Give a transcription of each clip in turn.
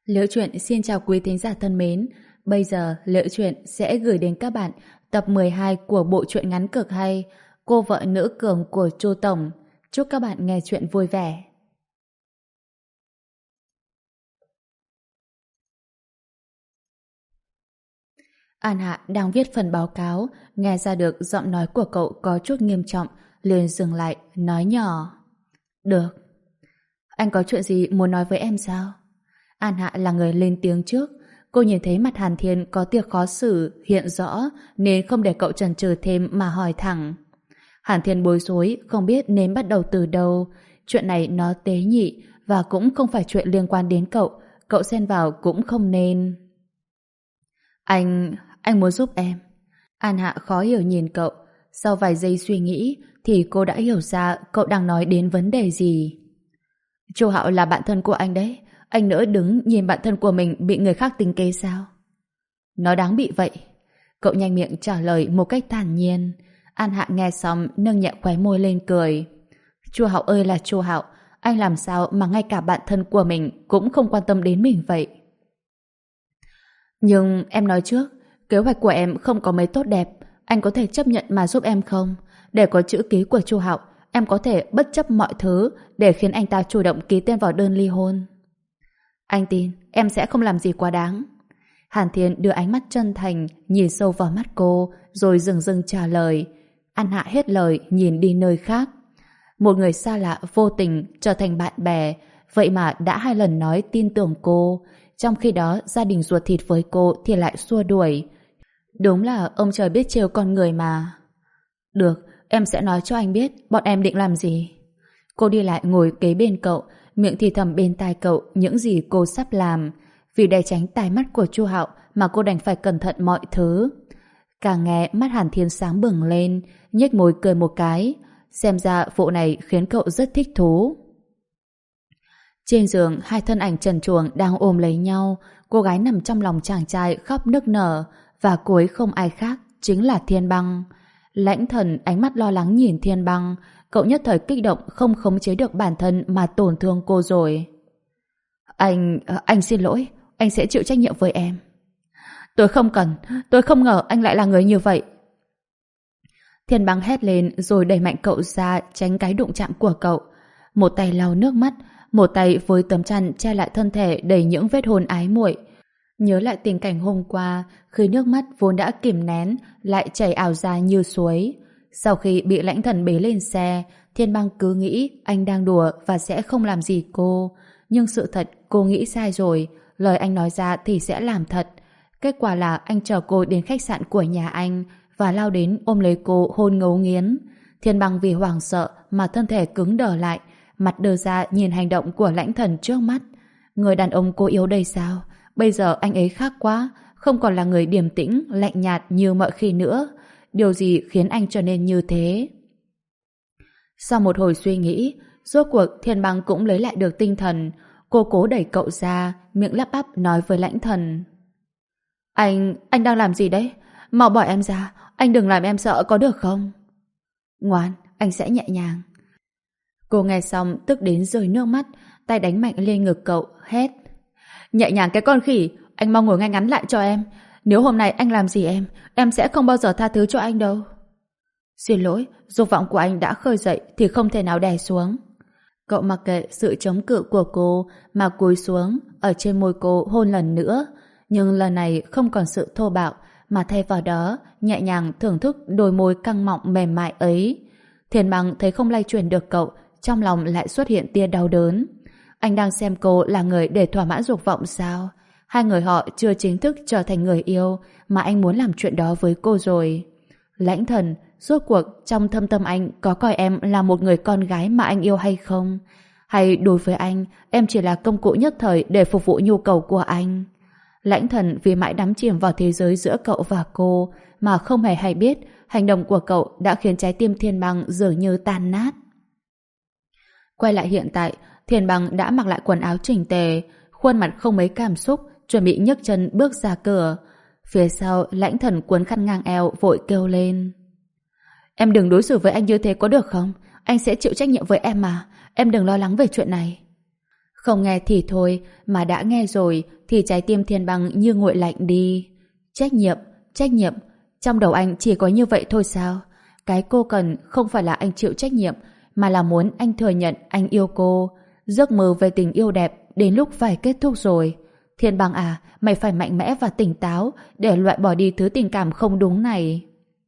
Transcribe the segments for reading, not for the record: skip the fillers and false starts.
Liễu Chuyện xin chào quý thính giả thân mến. Bây giờ Liễu Chuyện sẽ gửi đến các bạn tập 12 của bộ truyện ngắn cực hay Cô vợ nữ cường của Chu Tổng. Chúc các bạn nghe chuyện vui vẻ. An Hạ đang viết phần báo cáo, nghe ra được giọng nói của cậu có chút nghiêm trọng, liền dừng lại, nói nhỏ. Được. Anh có chuyện gì muốn nói với em sao? An Hạ là người lên tiếng trước. Cô nhìn thấy mặt Hàn Thiên có tia khó xử hiện rõ nên không để cậu chần chừ thêm mà hỏi thẳng. Hàn Thiên bối rối không biết nên bắt đầu từ đâu. Chuyện này nó tế nhị và cũng không phải chuyện liên quan đến cậu. Cậu xen vào cũng không nên. Anh muốn giúp em. An Hạ khó hiểu nhìn cậu. Sau vài giây suy nghĩ thì cô đã hiểu ra cậu đang nói đến vấn đề gì. Chu Hạo là bạn thân của anh đấy. Anh nỡ đứng nhìn bạn thân của mình bị người khác tính kế sao? Nó đáng bị vậy. Cậu nhanh miệng trả lời một cách thản nhiên. An Hạ nghe xong nâng nhẹ khóe môi lên cười. Chu Hạo ơi là Chu Hạo, anh làm sao mà ngay cả bạn thân của mình cũng không quan tâm đến mình vậy? Nhưng em nói trước, kế hoạch của em không có mấy tốt đẹp. Anh có thể chấp nhận mà giúp em không? Để có chữ ký của Chu Hạo, em có thể bất chấp mọi thứ để khiến anh ta chủ động ký tên vào đơn ly hôn. Anh tin em sẽ không làm gì quá đáng. Hàn Thiên đưa ánh mắt chân thành nhìn sâu vào mắt cô rồi dừng dừng trả lời. An Hạ hết lời nhìn đi nơi khác. Một người xa lạ vô tình trở thành bạn bè, vậy mà đã 2 lần nói tin tưởng cô, trong khi đó gia đình ruột thịt với cô thì lại xua đuổi. Đúng là ông trời biết trêu con người mà. Được, em sẽ nói cho anh biết bọn em định làm gì. Cô đi lại ngồi kế bên cậu, miệng thì thầm bên tai cậu những gì cô sắp làm. Vì để tránh tai mắt của Chu Hạo mà cô đành phải cẩn thận mọi thứ. Càng nghe mắt Hàn Thiên sáng bừng lên, nhếch môi cười một cái. Xem ra vụ này khiến cậu rất thích thú. Trên giường, 2 thân ảnh trần truồng đang ôm lấy nhau. Cô gái nằm trong lòng chàng trai khóc nức nở, và cô ấy không ai khác, chính là Thiên Băng. Lãnh Thần ánh mắt lo lắng nhìn Thiên Băng. Cậu nhất thời kích động không khống chế được bản thân mà tổn thương cô rồi. Anh xin lỗi, anh sẽ chịu trách nhiệm với em. Tôi không cần, tôi không ngờ anh lại là người như vậy. Thiên Băng hét lên rồi đẩy mạnh cậu ra tránh cái đụng chạm của cậu. Một tay lau nước mắt, một tay với tấm chăn che lại thân thể đầy những vết hôn ái muội. Nhớ lại tình cảnh hôm qua khi nước mắt vốn đã kìm nén lại chảy ào ra như suối. Sau khi bị Lãnh Thần bế lên xe, Thiên Băng cứ nghĩ anh đang đùa và sẽ không làm gì cô. Nhưng sự thật cô nghĩ sai rồi, lời anh nói ra thì sẽ làm thật. Kết quả là anh chở cô đến khách sạn của nhà anh và lao đến ôm lấy cô hôn ngấu nghiến. Thiên Băng vì hoảng sợ mà thân thể cứng đờ lại, mặt đờ ra nhìn hành động của Lãnh Thần trước mắt. Người đàn ông cô yêu đây sao? Bây giờ anh ấy khác quá, không còn là người điềm tĩnh, lạnh nhạt như mọi khi nữa. Điều gì khiến anh trở nên như thế? Sau một hồi suy nghĩ, rốt cuộc Thiên Băng cũng lấy lại được tinh thần. Cô cố đẩy cậu ra, miệng lắp bắp nói với Lãnh Thần. Anh đang làm gì đấy? Mau bỏ em ra, anh đừng làm em sợ có được không? Ngoan, anh sẽ nhẹ nhàng. Cô nghe xong tức đến rơi nước mắt, tay đánh mạnh lên ngực cậu, hét. Nhẹ nhàng cái con khỉ, anh mau ngồi ngay ngắn lại cho em. Nếu hôm nay anh làm gì em sẽ không bao giờ tha thứ cho anh đâu. Xin lỗi, dục vọng của anh đã khơi dậy thì không thể nào đè xuống. Cậu mặc kệ sự chống cự của cô mà cúi xuống ở trên môi cô hôn lần nữa. Nhưng lần này không còn sự thô bạo mà thay vào đó nhẹ nhàng thưởng thức đôi môi căng mọng mềm mại ấy. Thiên Băng thấy không lay chuyển được cậu, trong lòng lại xuất hiện tia đau đớn. Anh đang xem cô là người để thỏa mãn dục vọng sao? 2 người họ chưa chính thức trở thành người yêu mà anh muốn làm chuyện đó với cô rồi. Lãnh Thần, rốt cuộc trong thâm tâm anh có coi em là một người con gái mà anh yêu hay không? Hay đối với anh, em chỉ là công cụ nhất thời để phục vụ nhu cầu của anh? Lãnh Thần vì mãi đắm chìm vào thế giới giữa cậu và cô mà không hề hay biết hành động của cậu đã khiến trái tim Thiên Băng dường như tan nát. Quay lại hiện tại, Thiên Băng đã mặc lại quần áo chỉnh tề, khuôn mặt không mấy cảm xúc, chuẩn bị nhấc chân bước ra cửa. Phía sau, Lãnh Thần cuốn khăn ngang eo vội kêu lên. Em đừng đối xử với anh như thế có được không? Anh sẽ chịu trách nhiệm với em mà. Em đừng lo lắng về chuyện này. Không nghe thì thôi, mà đã nghe rồi thì trái tim Thiên Băng như nguội lạnh đi. Trách nhiệm, trong đầu anh chỉ có như vậy thôi sao? Cái cô cần không phải là anh chịu trách nhiệm, mà là muốn anh thừa nhận anh yêu cô. Giấc mơ về tình yêu đẹp đến lúc phải kết thúc rồi. Thiên Băng à, mày phải mạnh mẽ và tỉnh táo để loại bỏ đi thứ tình cảm không đúng này.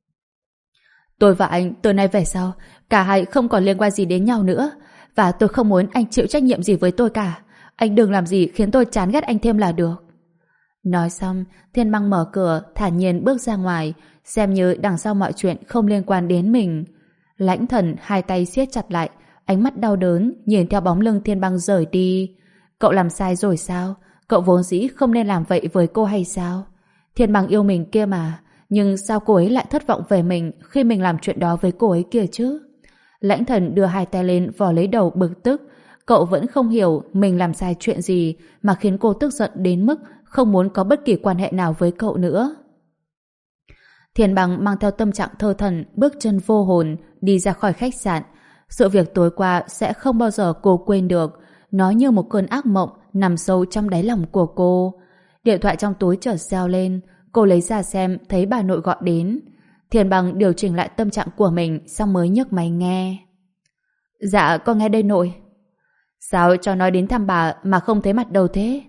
Tôi và anh từ nay về sau, cả hai không còn liên quan gì đến nhau nữa. Và tôi không muốn anh chịu trách nhiệm gì với tôi cả. Anh đừng làm gì khiến tôi chán ghét anh thêm là được. Nói xong, Thiên Băng mở cửa, thản nhiên bước ra ngoài, xem như đằng sau mọi chuyện không liên quan đến mình. Lãnh Thần hai tay siết chặt lại, ánh mắt đau đớn, nhìn theo bóng lưng Thiên Băng rời đi. Cậu làm sai rồi sao? Cậu vốn dĩ không nên làm vậy với cô hay sao? Thiên Băng yêu mình kia mà, nhưng sao cô ấy lại thất vọng về mình khi mình làm chuyện đó với cô ấy kia chứ? Lãnh Thần đưa hai tay lên vò lấy đầu bực tức. Cậu vẫn không hiểu mình làm sai chuyện gì mà khiến cô tức giận đến mức không muốn có bất kỳ quan hệ nào với cậu nữa. Thiên Băng mang theo tâm trạng thơ thẩn, bước chân vô hồn đi ra khỏi khách sạn. Sự việc tối qua sẽ không bao giờ cô quên được. Nó như một cơn ác mộng nằm sâu trong đáy lòng của cô. Điện thoại trong túi chợt reo lên. Cô lấy ra xem, thấy bà nội gọi đến. Thiên Băng điều chỉnh lại tâm trạng của mình xong mới nhấc máy nghe. Dạ, con nghe đây nội. Sao cho nói đến thăm bà mà không thấy mặt đâu thế?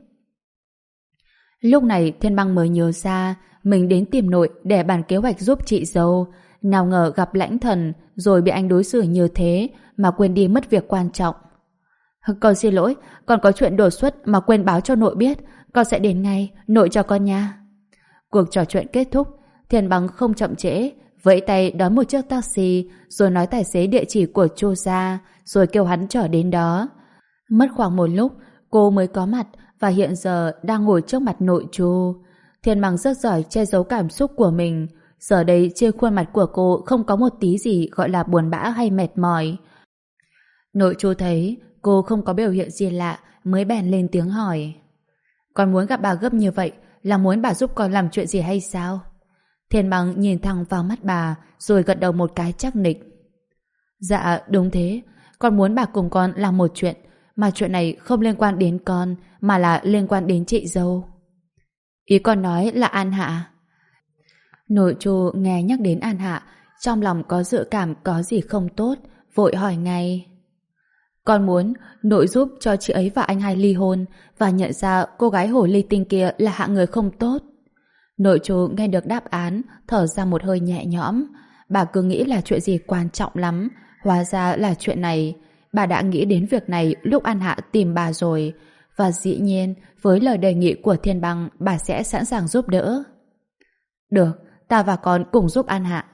Lúc này Thiên Băng mới nhớ ra mình đến tìm nội để bàn kế hoạch giúp chị dâu. Nào ngờ gặp Lãnh Thần rồi bị anh đối xử như thế mà quên đi mất việc quan trọng. Con xin lỗi, con có chuyện đột xuất mà quên báo cho nội biết. Con sẽ đến ngay, nội cho con nha. Cuộc trò chuyện kết thúc, Thiên Băng không chậm trễ, vẫy tay đón một chiếc taxi rồi nói tài xế địa chỉ của Chu gia rồi kêu hắn chở đến đó. Mất khoảng một lúc cô mới có mặt và hiện giờ đang ngồi trước mặt nội Chu. Thiên Băng rất giỏi che giấu cảm xúc của mình. Giờ đây trên khuôn mặt của cô không có một tí gì gọi là buồn bã hay mệt mỏi. Nội Chu thấy cô không có biểu hiện gì lạ mới bèn lên tiếng hỏi. Con muốn gặp bà gấp như vậy là muốn bà giúp con làm chuyện gì hay sao? Thiên Băng nhìn thẳng vào mắt bà rồi gật đầu một cái chắc nịch. Dạ đúng thế, con muốn bà cùng con làm một chuyện, mà chuyện này không liên quan đến con mà là liên quan đến chị dâu. Ý con nói là An Hạ? Nội Chu nghe nhắc đến An Hạ, trong lòng có dự cảm có gì không tốt, vội hỏi ngay. Con muốn nội giúp cho chị ấy và anh hai ly hôn và nhận ra cô gái hồ ly tinh kia là hạng người không tốt. Nội Chu nghe được đáp án, thở ra một hơi nhẹ nhõm. Bà cứ nghĩ là chuyện gì quan trọng lắm, hóa ra là chuyện này. Bà đã nghĩ đến việc này lúc An Hạ tìm bà rồi, và dĩ nhiên với lời đề nghị của Thiên Băng bà sẽ sẵn sàng giúp đỡ. Được, ta và con cùng giúp An Hạ.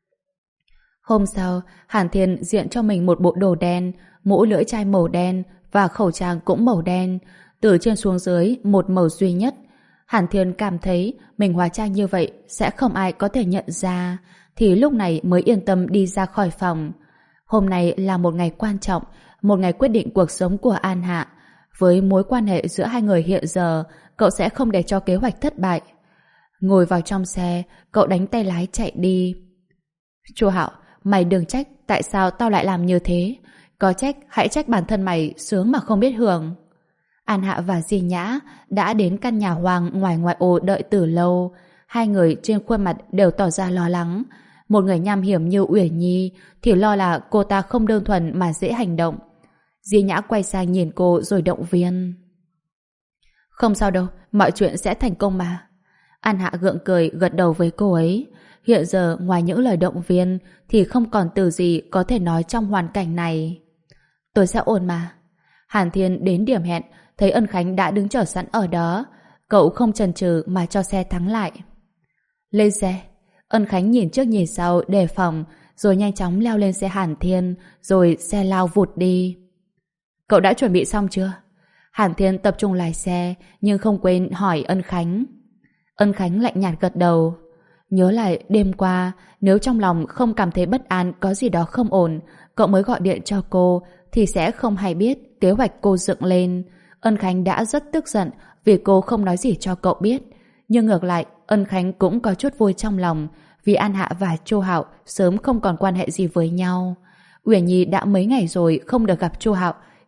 Hôm sau, Hàn Thiên diện cho mình một bộ đồ đen, mũ lưỡi chai màu đen và khẩu trang cũng màu đen, từ trên xuống dưới một màu duy nhất. Hàn Thiên cảm thấy mình hóa trang như vậy sẽ không ai có thể nhận ra, thì lúc này mới yên tâm đi ra khỏi phòng. Hôm nay là một ngày quan trọng, một ngày quyết định cuộc sống của An Hạ. Với mối quan hệ giữa hai người hiện giờ, cậu sẽ không để cho kế hoạch thất bại. Ngồi vào trong xe, cậu đánh tay lái chạy đi. Chu Hạo, mày đừng trách tại sao tao lại làm như thế. Có trách, hãy trách bản thân mày sướng mà không biết hưởng. An Hạ và Di Nhã đã đến căn nhà hoang ngoài ngoại ô đợi từ lâu. Hai người trên khuôn mặt đều tỏ ra lo lắng. Một người nham hiểm như Uyển Nhi thì lo là cô ta không đơn thuần mà dễ hành động. Di Nhã quay sang nhìn cô rồi động viên. Không sao đâu, mọi chuyện sẽ thành công mà. An Hạ gượng cười gật đầu với cô ấy. Hiện giờ ngoài những lời động viên thì không còn từ gì có thể nói trong hoàn cảnh này. Tôi sẽ ổn mà. Hàn Thiên đến điểm hẹn, thấy Ân Khánh đã đứng chờ sẵn ở đó. Cậu không chần chừ mà cho xe thắng lại. Lên xe. Ân Khánh nhìn trước nhìn sau đề phòng, rồi nhanh chóng leo lên xe Hàn Thiên, rồi xe lao vụt đi. Cậu đã chuẩn bị xong chưa? Hàn Thiên tập trung lái xe, nhưng không quên hỏi Ân Khánh. Ân Khánh lạnh nhạt gật đầu. Nhớ lại đêm qua, nếu trong lòng không cảm thấy bất an có gì đó không ổn, cậu mới gọi điện cho cô, thì sẽ không hay biết kế hoạch cô dựng lên. Ân Khánh đã rất tức giận vì cô không nói gì cho cậu biết. Nhưng ngược lại, Ân Khánh cũng có chút vui trong lòng vì An Hạ và Chu Hạo sớm không còn quan hệ gì với nhau. Uyển Nhi đã mấy ngày rồi không được gặp Chu Hạo,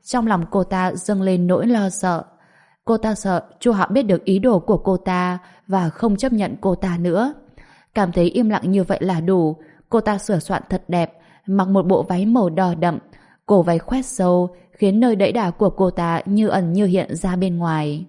trong lòng cô ta dâng lên nỗi lo sợ. Cô ta sợ Chu Hạo biết được ý đồ của cô ta và không chấp nhận cô ta nữa. Cảm thấy im lặng như vậy là đủ. Cô ta sửa soạn thật đẹp, mặc một bộ váy màu đỏ đậm, cổ váy khoét sâu khiến nơi đẫy đà của cô ta như ẩn như hiện ra bên ngoài.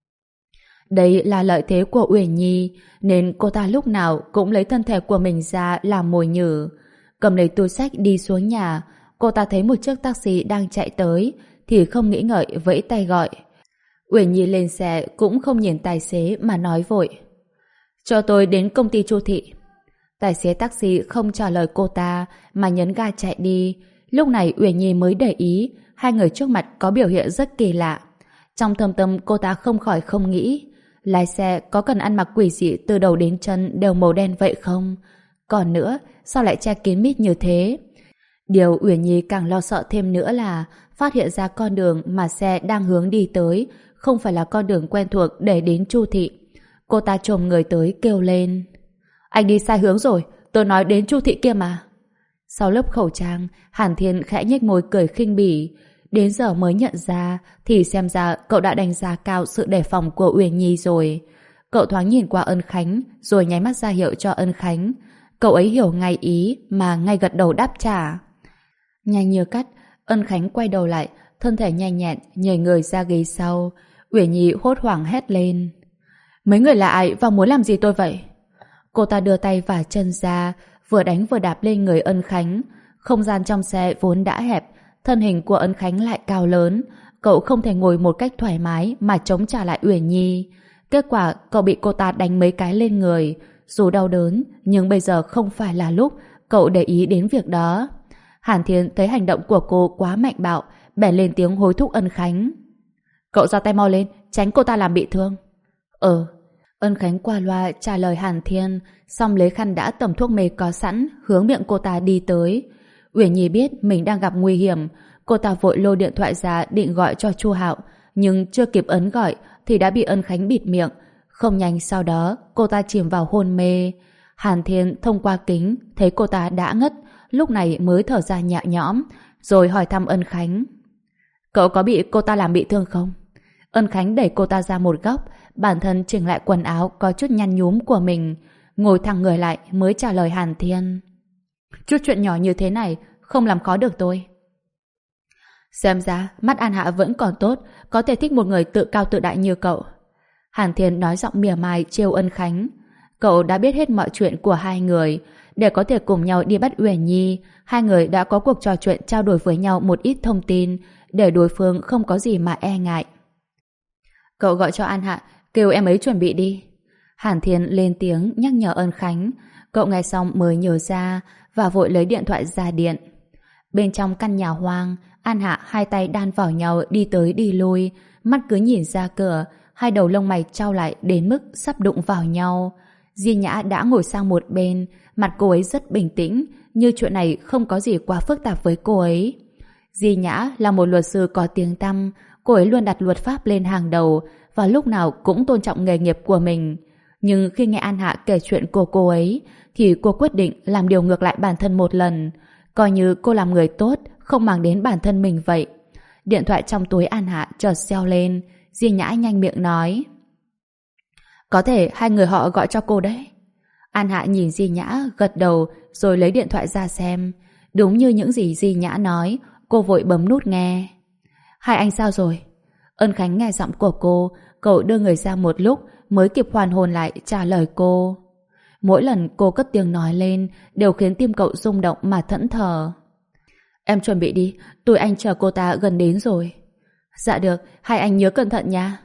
Đây là lợi thế của Uyển Nhi, nên cô ta lúc nào cũng lấy thân thể của mình ra làm mồi nhử. Cầm lấy túi xách đi xuống nhà, cô ta thấy một chiếc taxi đang chạy tới, thì không nghĩ ngợi vẫy tay gọi. Uyển Nhi lên xe cũng không nhìn tài xế mà nói vội: "Cho tôi đến công ty Chu Thị." Tài xế taxi không trả lời cô ta mà nhấn ga chạy đi. Lúc này Uyển Nhi mới để ý hai người trước mặt có biểu hiện rất kỳ lạ. Trong thâm tâm cô ta không khỏi không nghĩ, lái xe có cần ăn mặc quỷ dị từ đầu đến chân đều màu đen vậy không? Còn nữa, sao lại che kín mít như thế? Điều Uyển Nhi càng lo sợ thêm nữa là phát hiện ra con đường mà xe đang hướng đi tới không phải là con đường quen thuộc để đến Chu Thị. Cô ta chồm người tới kêu lên: "Anh đi sai hướng rồi, tôi nói đến Chu Thị kia mà." Sau lớp khẩu trang, Hàn Thiên khẽ nhếch môi cười khinh bỉ. Đến giờ mới nhận ra thì xem ra cậu đã đánh giá cao sự đề phòng của Uyển Nhi rồi. Cậu thoáng nhìn qua Ân Khánh rồi nháy mắt ra hiệu cho Ân Khánh. Cậu ấy hiểu ngay ý mà ngay gật đầu đáp trả. Nhanh như cắt, Ân Khánh quay đầu lại, thân thể nhanh nhẹn nhảy người ra ghế sau. Uyển Nhi hốt hoảng hét lên: "Mấy người là ai và muốn làm gì tôi vậy?" Cô ta đưa tay và chân ra, vừa đánh vừa đạp lên người Ân Khánh. Không gian trong xe vốn đã hẹp, thân hình của Ân Khánh lại cao lớn. Cậu không thể ngồi một cách thoải mái mà chống trả lại Uyển Nhi. Kết quả cậu bị cô ta đánh mấy cái lên người. Dù đau đớn, nhưng bây giờ không phải là lúc cậu để ý đến việc đó. Hàn Thiên thấy hành động của cô quá mạnh bạo, bèn lên tiếng hối thúc Ân Khánh: "Cậu ra tay mau lên, tránh cô ta làm bị thương." Ân Khánh qua loa trả lời Hàn Thiên, xong lấy khăn đã tẩm thuốc mê có sẵn hướng miệng cô ta đi tới. Uyển Nhi biết mình đang gặp nguy hiểm, cô ta vội lôi điện thoại ra định gọi cho Chu Hạo, nhưng chưa kịp ấn gọi thì đã bị Ân Khánh bịt miệng. Không nhanh sau đó cô ta chìm vào hôn mê. Hàn Thiên thông qua kính thấy cô ta đã ngất, lúc này mới thở ra nhẹ nhõm, rồi hỏi thăm Ân Khánh: "Cậu có bị cô ta làm bị thương không?" Ân Khánh đẩy cô ta ra một góc, bản thân chỉnh lại quần áo có chút nhăn nhúm của mình, ngồi thẳng người lại mới trả lời Hàn Thiên: "Chút chuyện nhỏ như thế này không làm khó được tôi." Xem ra mắt An Hạ vẫn còn tốt, có thể thích một người tự cao tự đại như cậu. Hàn Thiên nói giọng mỉa mai trêu Ân Khánh. Cậu đã biết hết mọi chuyện của hai người. Để có thể cùng nhau đi bắt Uyển Nhi, hai người đã có cuộc trò chuyện trao đổi với nhau một ít thông tin để đối phương không có gì mà e ngại. "Cậu gọi cho An Hạ, kêu em ấy chuẩn bị đi." Hàn Thiên lên tiếng nhắc nhở Ân Khánh. Cậu nghe xong mới nhớ ra và vội lấy điện thoại ra điện. Bên trong căn nhà hoang, An Hạ hai tay đan vào nhau đi tới đi lui, mắt cứ nhìn ra cửa, hai đầu lông mày chau lại đến mức sắp đụng vào nhau. Di Nhã đã ngồi sang một bên, mặt cô ấy rất bình tĩnh, như chuyện này không có gì quá phức tạp với cô ấy. Di Nhã là một luật sư có tiếng tăm, cô ấy luôn đặt luật pháp lên hàng đầu và lúc nào cũng tôn trọng nghề nghiệp của mình. Nhưng khi nghe An Hạ kể chuyện của cô ấy, thì cô quyết định làm điều ngược lại bản thân một lần, coi như cô làm người tốt, không mang đến bản thân mình vậy. Điện thoại trong túi An Hạ chợt reo lên, Di Nhã nhanh miệng nói: "Có thể hai người họ gọi cho cô đấy." An Hạ nhìn Di Nhã gật đầu rồi lấy điện thoại ra xem. Đúng như những gì Di Nhã nói, cô vội bấm nút nghe. "Hai anh sao rồi?" Ân Khánh nghe giọng của cô, cậu đưa người ra một lúc mới kịp hoàn hồn lại trả lời cô. Mỗi lần cô cất tiếng nói lên đều khiến tim cậu rung động mà thẫn thờ. "Em chuẩn bị đi, tụi anh chờ cô ta gần đến rồi." "Dạ được, hai anh nhớ cẩn thận nha."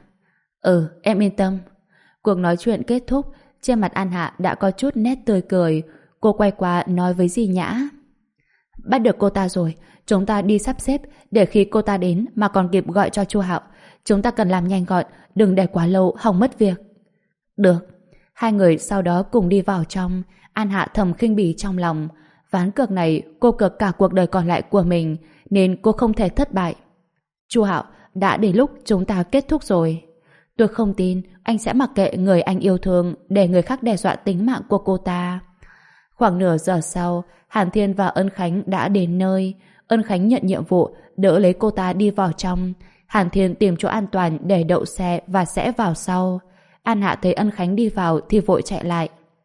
Em yên tâm." Cuộc nói chuyện kết thúc, trên mặt An Hạ đã có chút nét tươi cười. Cô quay qua nói với Di Nhã: "Bắt được cô ta rồi, chúng ta đi sắp xếp để khi cô ta đến mà còn kịp gọi cho Chu Hạo. Chúng ta cần làm nhanh gọn, đừng để quá lâu hỏng mất việc." "Được." Hai người sau đó cùng đi vào trong. An Hạ thầm khinh bỉ trong lòng. Ván cược này cô cược cả cuộc đời còn lại của mình, nên cô không thể thất bại. "Chu Hạo, đã đến lúc chúng ta kết thúc rồi. Tôi không tin anh sẽ mặc kệ người anh yêu thương để người khác đe dọa tính mạng của cô ta." Khoảng nửa giờ sau, Hàn Thiên và Ân Khánh đã đến nơi. Ân Khánh nhận nhiệm vụ, đỡ lấy cô ta đi vào trong. Hàn Thiên tìm chỗ an toàn để đậu xe và sẽ vào sau. An Hạ thấy Ân Khánh đi vào thì vội chạy lại.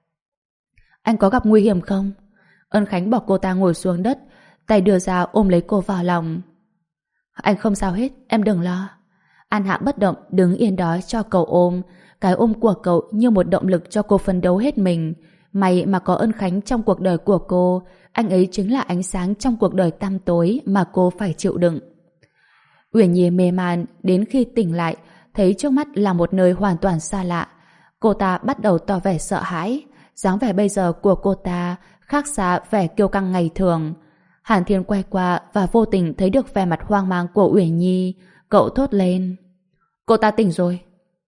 Anh có gặp nguy hiểm không? Ân Khánh bỏ cô ta ngồi xuống đất, tay đưa ra ôm lấy cô vào lòng. Anh không sao hết, em đừng lo. An Hạ bất động đứng yên đó cho cậu ôm. Cái ôm của cậu như một động lực cho cô phấn đấu hết mình. May mà có Ân Khánh trong cuộc đời của cô. Anh ấy chính là ánh sáng trong cuộc đời tăm tối mà cô phải chịu đựng. Uyển Nhi mê man đến khi tỉnh lại, thấy trước mắt là một nơi hoàn toàn xa lạ. Cô ta bắt đầu tỏ vẻ sợ hãi. Dáng vẻ bây giờ của cô ta khác xa vẻ kiêu căng ngày thường. Hàn Thiên quay qua và vô tình thấy được vẻ mặt hoang mang của Uyển Nhi. Cậu thốt lên. Cô ta tỉnh rồi.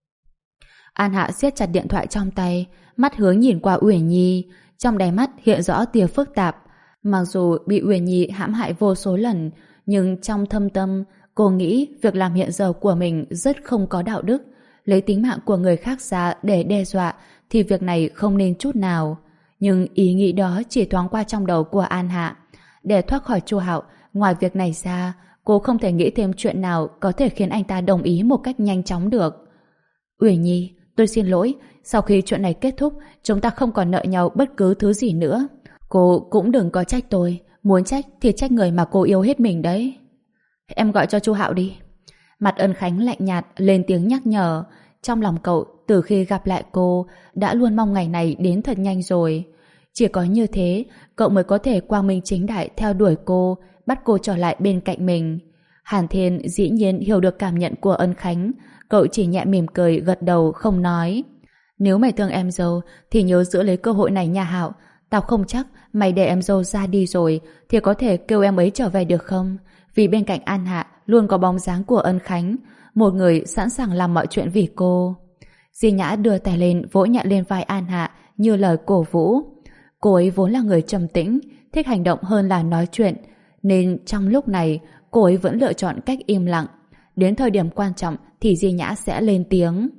An Hạ siết chặt điện thoại trong tay, mắt hướng nhìn qua Uyển Nhi. Trong đáy mắt hiện rõ tia phức tạp. Mặc dù bị Uyển Nhi hãm hại vô số lần, nhưng trong thâm tâm cô nghĩ việc làm hiện giờ của mình rất không có đạo đức. Lấy tính mạng của người khác ra để đe dọa thì việc này không nên chút nào. Nhưng ý nghĩ đó chỉ thoáng qua trong đầu của An Hạ. Để thoát khỏi Chu Hạo, ngoài việc này ra, cô không thể nghĩ thêm chuyện nào có thể khiến anh ta đồng ý một cách nhanh chóng được. Uyển Nhi, tôi xin lỗi, sau khi chuyện này kết thúc, chúng ta không còn nợ nhau bất cứ thứ gì nữa. Cô cũng đừng có trách tôi, muốn trách thì trách người mà cô yêu hết mình đấy. Em gọi cho Chu Hạo đi. Mặt Ân Khánh lạnh nhạt lên tiếng nhắc nhở. Trong lòng cậu, từ khi gặp lại cô, đã luôn mong ngày này đến thật nhanh rồi. Chỉ có như thế, cậu mới có thể quang minh chính đại theo đuổi cô, bắt cô trở lại bên cạnh mình. Hàn Thiên dĩ nhiên hiểu được cảm nhận của Ân Khánh. Cậu chỉ nhẹ mỉm cười gật đầu không nói. Nếu mày thương em dâu thì nhớ giữ lấy cơ hội này nha Hạo. Tao không chắc mày để em dâu ra đi rồi thì có thể kêu em ấy trở về được không? Vì bên cạnh An Hạ luôn có bóng dáng của Ân Khánh, một người sẵn sàng làm mọi chuyện vì cô. Di Nhã đưa tay lên vỗ nhẹ lên vai An Hạ như lời cổ vũ. Cô ấy vốn là người trầm tĩnh, thích hành động hơn là nói chuyện, nên trong lúc này cô ấy vẫn lựa chọn cách im lặng. Đến thời điểm quan trọng thì Di Nhã sẽ lên tiếng.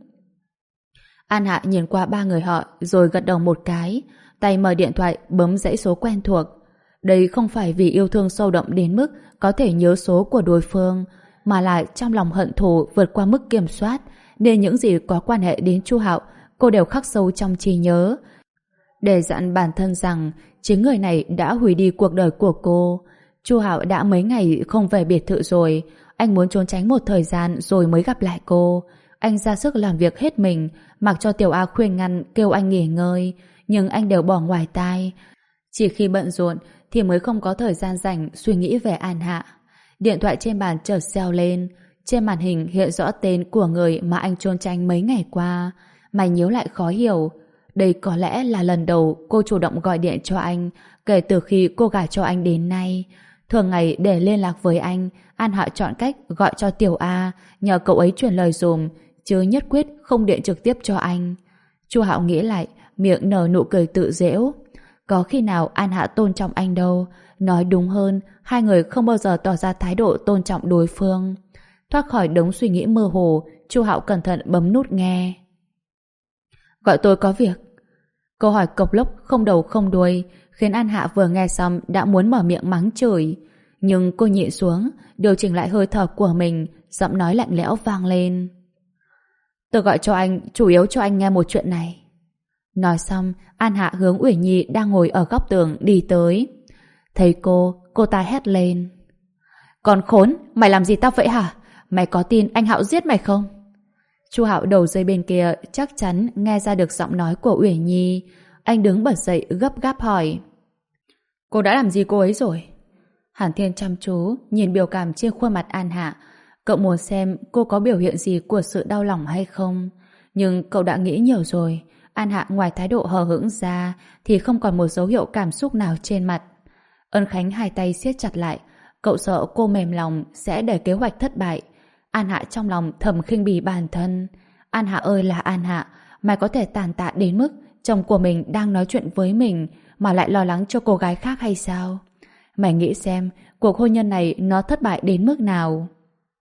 An Hạ nhìn qua ba người họ rồi gật đầu một cái, tay mở điện thoại bấm dãy số quen thuộc. Đây không phải vì yêu thương sâu đậm đến mức có thể nhớ số của đối phương, mà lại trong lòng hận thù vượt qua mức kiểm soát, nên những gì có quan hệ đến Chu Hạo cô đều khắc sâu trong trí nhớ, để dặn bản thân rằng chính người này đã hủy đi cuộc đời của cô. Chu Hạo đã mấy ngày không về biệt thự rồi, anh muốn trốn tránh một thời gian rồi mới gặp lại cô. Anh ra sức làm việc hết mình, mặc cho Tiểu A khuyên ngăn kêu anh nghỉ ngơi, nhưng anh đều bỏ ngoài tai. Chỉ khi bận rộn thì mới không có thời gian rảnh suy nghĩ về An Hạ. Điện thoại trên bàn chợt reo lên, trên màn hình hiện rõ tên của người mà anh trốn tránh mấy ngày qua. Mày nhíu lại khó hiểu. Đây có lẽ là lần đầu cô chủ động gọi điện cho anh kể từ khi cô gả cho anh đến nay. Thường ngày để liên lạc với anh, An Hạ chọn cách gọi cho Tiểu A, nhờ cậu ấy truyền lời dùm, chứ nhất quyết không điện trực tiếp cho anh. Chu Hạo nghĩ lại, miệng nở nụ cười tự giễu. Có khi nào An Hạ tôn trọng anh đâu. Nói đúng hơn, hai người không bao giờ tỏ ra thái độ tôn trọng đối phương. Thoát khỏi đống suy nghĩ mơ hồ, Chu Hạo cẩn thận bấm nút nghe. Gọi tôi có việc. Câu hỏi cộc lốc không đầu không đuôi, khiến An Hạ vừa nghe xong đã muốn mở miệng mắng chửi. Nhưng cô nhịn xuống, điều chỉnh lại hơi thở của mình, giọng nói lạnh lẽo vang lên. Tôi gọi cho anh, chủ yếu cho anh nghe một chuyện này. Nói xong, An Hạ hướng Uyển Nhi đang ngồi ở góc tường đi tới. Thấy cô ta hét lên. Còn khốn, mày làm gì tao vậy hả? Mày có tin anh Hạo giết mày không? Chu Hạo đầu dây bên kia chắc chắn nghe ra được giọng nói của Uyển Nhi. Anh đứng bật dậy gấp gáp hỏi. Cô đã làm gì cô ấy rồi? Hàn Thiên chăm chú nhìn biểu cảm trên khuôn mặt An Hạ. Cậu muốn xem cô có biểu hiện gì của sự đau lòng hay không. Nhưng cậu đã nghĩ nhiều rồi. An Hạ ngoài thái độ hờ hững ra thì không còn một dấu hiệu cảm xúc nào trên mặt. Ân Khánh hai tay siết chặt lại. Cậu sợ cô mềm lòng sẽ để kế hoạch thất bại. An Hạ trong lòng thầm khinh bỉ bản thân. An Hạ ơi là An Hạ, mày có thể tàn tạ đến mức chồng của mình đang nói chuyện với mình mà lại lo lắng cho cô gái khác hay sao? Mày nghĩ xem cuộc hôn nhân này nó thất bại đến mức nào?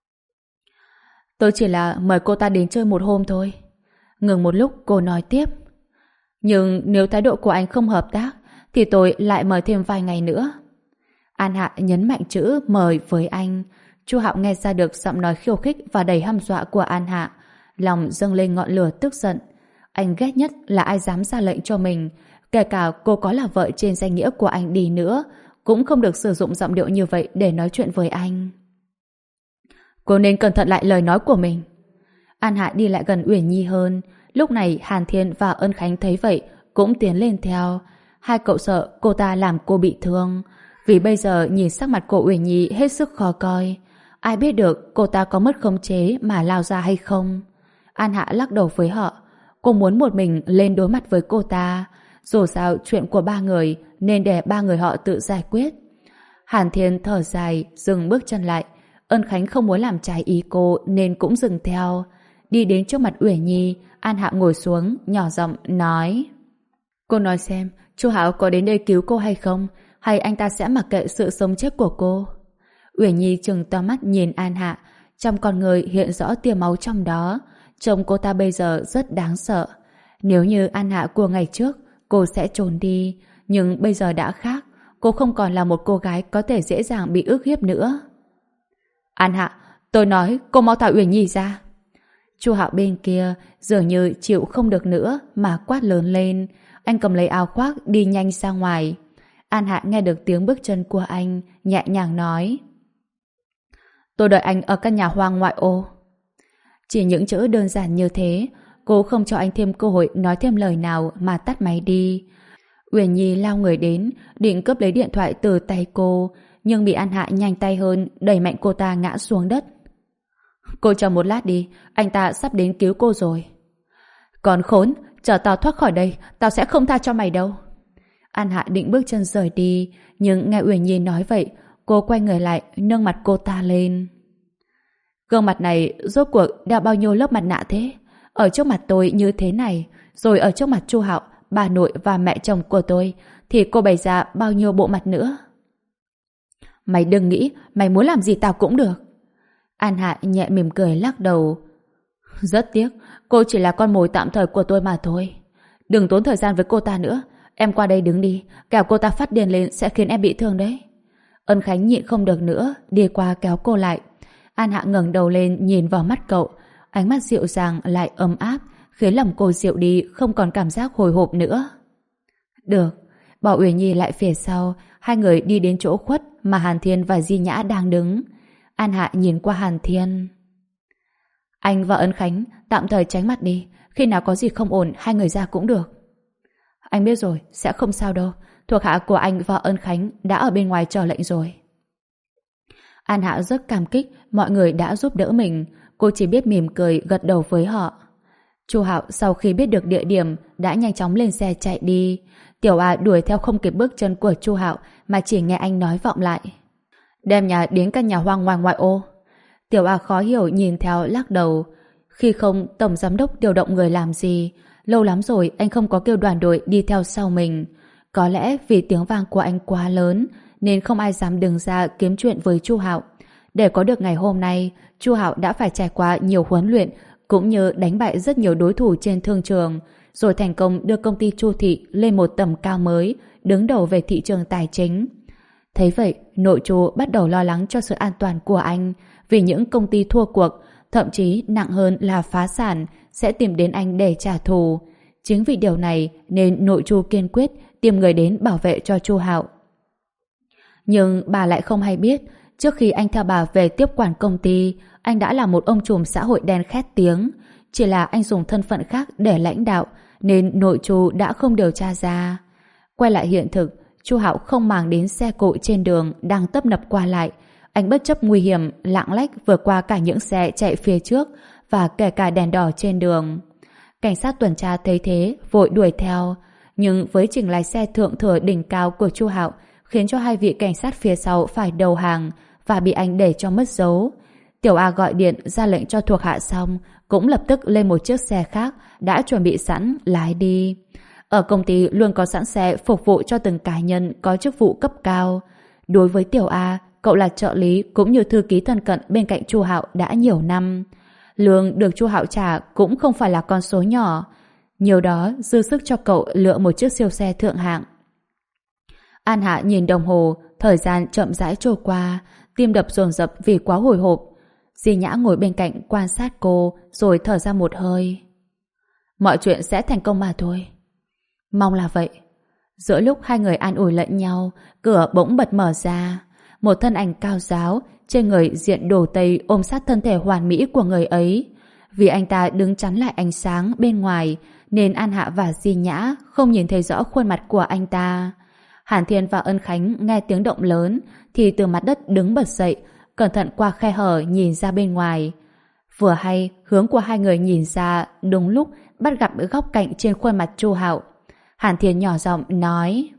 Tôi chỉ là mời cô ta đến chơi một hôm thôi. Ngừng một lúc cô nói tiếp. Nhưng nếu thái độ của anh không hợp tác thì tôi lại mời thêm vài ngày nữa. An Hạ nhấn mạnh chữ mời với anh. Chu Hạo nghe ra được giọng nói khiêu khích và đầy hăm dọa của An Hạ. Lòng dâng lên ngọn lửa tức giận. Anh ghét nhất là ai dám ra lệnh cho mình. Kể cả cô có là vợ trên danh nghĩa của anh đi nữa, cũng không được sử dụng giọng điệu như vậy để nói chuyện với anh. Cô nên cẩn thận lại lời nói của mình. An Hạ đi lại gần Uyển Nhi hơn. Lúc này Hàn Thiên và Ân Khánh thấy vậy cũng tiến lên theo. Hai cậu sợ cô ta làm cô bị thương. Vì bây giờ nhìn sắc mặt của Uyển Nhi hết sức khó coi. Ai biết được cô ta có mất khống chế mà lao ra hay không. An Hạ lắc đầu với họ. Cô muốn một mình lên đối mặt với cô ta. Dù sao chuyện của ba người nên để ba người họ tự giải quyết. Hàn Thiên thở dài, dừng bước chân lại. Ân Khánh không muốn làm trái ý cô nên cũng dừng theo. Đi đến trước mặt Uyển Nhi, An Hạ ngồi xuống, nhỏ giọng nói: Cô nói xem, Chu Hạo có đến đây cứu cô hay không? Hay anh ta sẽ mặc kệ sự sống chết của cô? Uyển Nhi trừng to mắt nhìn An Hạ, trong con người hiện rõ tia máu trong đó. Trông cô ta bây giờ rất đáng sợ. Nếu như An Hạ của ngày trước, cô sẽ trốn đi. Nhưng bây giờ đã khác. Cô không còn là một cô gái có thể dễ dàng bị ức hiếp nữa. An Hạ, tôi nói cô mau thả Uyển Nhi ra. Chu Hạo bên kia dường như chịu không được nữa mà quát lớn lên. Anh cầm lấy áo khoác đi nhanh ra ngoài. An Hạ nghe được tiếng bước chân của anh, nhẹ nhàng nói: Tôi đợi anh ở căn nhà hoang ngoại ô. Chỉ những chữ đơn giản như thế, cô không cho anh thêm cơ hội nói thêm lời nào mà tắt máy đi. Uyển Nhi lao người đến, định cướp lấy điện thoại từ tay cô, nhưng bị An Hạ nhanh tay hơn, đẩy mạnh cô ta ngã xuống đất. Cô chờ một lát đi, anh ta sắp đến cứu cô rồi. Còn khốn, chờ tao thoát khỏi đây, tao sẽ không tha cho mày đâu. An Hạ định bước chân rời đi, nhưng nghe Uyển Nhi nói vậy, cô quay người lại, nâng mặt cô ta lên. Gương mặt này rốt cuộc đeo bao nhiêu lớp mặt nạ thế? Ở trước mặt tôi như thế này, rồi ở trước mặt Chu Hạo, bà nội và mẹ chồng của tôi, thì cô bày ra bao nhiêu bộ mặt nữa? Mày đừng nghĩ mày muốn làm gì tao cũng được. An Hạ nhẹ mỉm cười lắc đầu. Rất tiếc, cô chỉ là con mồi tạm thời của tôi mà thôi. Đừng tốn thời gian với cô ta nữa. Em qua đây đứng đi, kẻo cô ta phát điên lên sẽ khiến em bị thương đấy. Ân Khánh nhịn không được nữa, đi qua kéo cô lại. An Hạ ngẩng đầu lên nhìn vào mắt cậu. Ánh mắt dịu dàng lại ấm áp, khiến lòng cô dịu đi, không còn cảm giác hồi hộp nữa. Được. Bỏ Uyển Nhi lại phía sau, hai người đi đến chỗ khuất mà Hàn Thiên và Di Nhã đang đứng. An Hạ nhìn qua Hàn Thiên. Anh và Ân Khánh tạm thời tránh mặt đi, khi nào có gì không ổn hai người ra cũng được. Anh biết rồi, sẽ không sao đâu. Thuộc hạ của anh và Ân Khánh đã ở bên ngoài chờ lệnh rồi. An Hạ rất cảm kích mọi người đã giúp đỡ mình. Cô chỉ biết mỉm cười gật đầu với họ. Chu Hạo sau khi biết được địa điểm đã nhanh chóng lên xe chạy đi. Tiểu A đuổi theo không kịp bước chân của Chu Hạo mà chỉ nghe anh nói vọng lại: Đem nhà đến căn nhà hoang ngoài ngoại ô. Tiểu A khó hiểu nhìn theo lắc đầu. Khi không, tổng giám đốc điều động người làm gì? Lâu lắm rồi anh không có kêu đoàn đội đi theo sau mình. Có lẽ vì tiếng vang của anh quá lớn nên không ai dám đứng ra kiếm chuyện với Chu Hạo. Để có được ngày hôm nay, Chu Hạo đã phải trải qua nhiều huấn luyện cũng như đánh bại rất nhiều đối thủ trên thương trường, rồi thành công đưa công ty Chu Thị lên một tầm cao mới, đứng đầu về thị trường tài chính. Thấy vậy, nội Chu bắt đầu lo lắng cho sự an toàn của anh, vì những công ty thua cuộc, thậm chí nặng hơn là phá sản, sẽ tìm đến anh để trả thù. Chính vì điều này nên nội Chu kiên quyết tìm người đến bảo vệ cho Chu Hạo. Nhưng bà lại không hay biết, trước khi anh theo bà về tiếp quản công ty, anh đã là một ông trùm xã hội đen khét tiếng. Chỉ là anh dùng thân phận khác để lãnh đạo, nên nội Chu đã không điều tra ra. Quay lại hiện thực, Chu Hạo không màng đến xe cộ trên đường đang tấp nập qua lại. Anh bất chấp nguy hiểm, lạng lách vượt qua cả những xe chạy phía trước và kể cả đèn đỏ trên đường. Cảnh sát tuần tra thấy thế, vội đuổi theo. Nhưng với trình lái xe thượng thừa đỉnh cao của Chu Hạo, khiến cho hai vị cảnh sát phía sau phải đầu hàng và bị anh để cho mất dấu. Tiểu A gọi điện ra lệnh cho thuộc hạ xong, cũng lập tức lên một chiếc xe khác đã chuẩn bị sẵn lái đi. Ở công ty luôn có sẵn xe phục vụ cho từng cá nhân có chức vụ cấp cao. Đối với Tiểu A, cậu là trợ lý cũng như thư ký thân cận bên cạnh Chu Hạo đã nhiều năm. Lương được Chu Hạo trả cũng không phải là con số nhỏ. Nhiều đó dư sức cho cậu lựa một chiếc siêu xe thượng hạng. An Hạ nhìn đồng hồ, thời gian chậm rãi trôi qua, tim đập dồn dập vì quá hồi hộp. Di Nhã ngồi bên cạnh quan sát cô rồi thở ra một hơi. Mọi chuyện sẽ thành công mà thôi. Mong là vậy. Giữa lúc hai người an ủi lẫn nhau, cửa bỗng bật mở ra. Một thân ảnh cao ráo, trên người diện đồ tây ôm sát thân thể hoàn mỹ của người ấy. Vì anh ta đứng chắn lại ánh sáng bên ngoài, nên An Hạ và Di Nhã không nhìn thấy rõ khuôn mặt của anh ta. Hàn Thiên và Ân Khánh nghe tiếng động lớn, thì từ mặt đất đứng bật dậy, cẩn thận qua khe hở nhìn ra bên ngoài. Vừa hay, hướng của hai người nhìn ra đúng lúc bắt gặp góc cạnh trên khuôn mặt Chu Hạo. Hàn Thiên nhỏ giọng nói: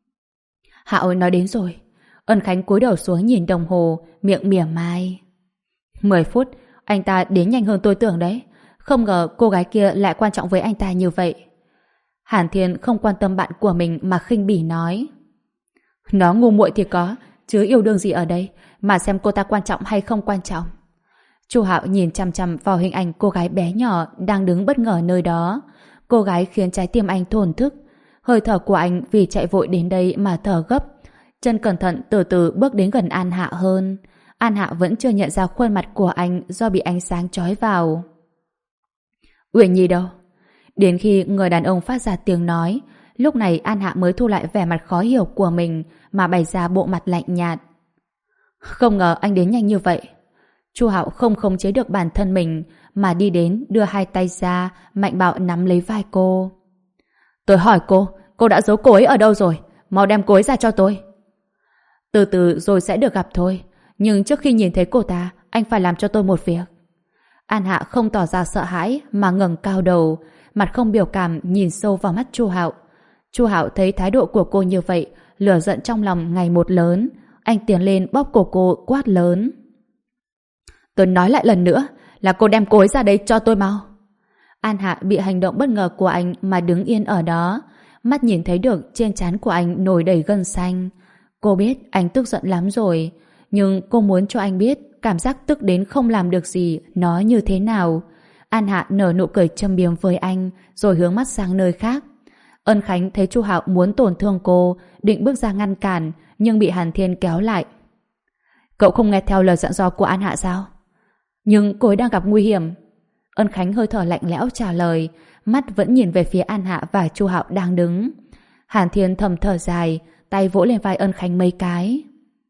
Hạo nói đến rồi. Ân Khánh cúi đầu xuống nhìn đồng hồ, miệng mỉa mai. 10 phút, anh ta đến nhanh hơn tôi tưởng đấy. Không ngờ cô gái kia lại quan trọng với anh ta như vậy. Hàn Thiên không quan tâm bạn của mình mà khinh bỉ nói: Nó ngu muội thì có, chứ yêu đương gì ở đây, mà xem cô ta quan trọng hay không quan trọng. Chu Hạo nhìn chằm chằm vào hình ảnh cô gái bé nhỏ đang đứng bất ngờ nơi đó. Cô gái khiến trái tim anh thổn thức. Hơi thở của anh vì chạy vội đến đây mà thở gấp. Chân cẩn thận từ từ bước đến gần An Hạ hơn. An Hạ vẫn chưa nhận ra khuôn mặt của anh do bị ánh sáng chói vào. Uyển Nhi đâu? Đến khi người đàn ông phát ra tiếng nói, lúc này An Hạ mới thu lại vẻ mặt khó hiểu của mình mà bày ra bộ mặt lạnh nhạt. Không ngờ anh đến nhanh như vậy. Chu Hạo không khống chế được bản thân mình mà đi đến đưa hai tay ra mạnh bạo nắm lấy vai cô. Tôi hỏi cô đã giấu cô ấy ở đâu rồi? Mau đem cô ấy ra cho tôi. Từ từ rồi sẽ được gặp thôi. Nhưng trước khi nhìn thấy cô ta, anh phải làm cho tôi một việc. An Hạ không tỏ ra sợ hãi mà ngẩng cao đầu, mặt không biểu cảm nhìn sâu vào mắt Chu Hạo. Chu Hạo thấy thái độ của cô như vậy, lửa giận trong lòng ngày một lớn. Anh tiến lên bóp cổ cô quát lớn. Tôi nói lại lần nữa là cô đem cô ấy ra đây cho tôi mau. An Hạ bị hành động bất ngờ của anh mà đứng yên ở đó, mắt nhìn thấy được trên trán của anh nổi đầy gân xanh. Cô biết anh tức giận lắm rồi, nhưng cô muốn cho anh biết cảm giác tức đến không làm được gì nó như thế nào. An Hạ nở nụ cười châm biếm với anh rồi hướng mắt sang nơi khác. Ân Khánh thấy Chu Hạo muốn tổn thương cô, định bước ra ngăn cản, nhưng bị Hàn Thiên kéo lại. Cậu không nghe theo lời dặn dò của An Hạ sao? Nhưng cô ấy đang gặp nguy hiểm. Ân Khánh hơi thở lạnh lẽo trả lời, mắt vẫn nhìn về phía An Hạ và Chu Hạo đang đứng. Hàn Thiên thầm thở dài, tay vỗ lên vai Ân Khánh mấy cái.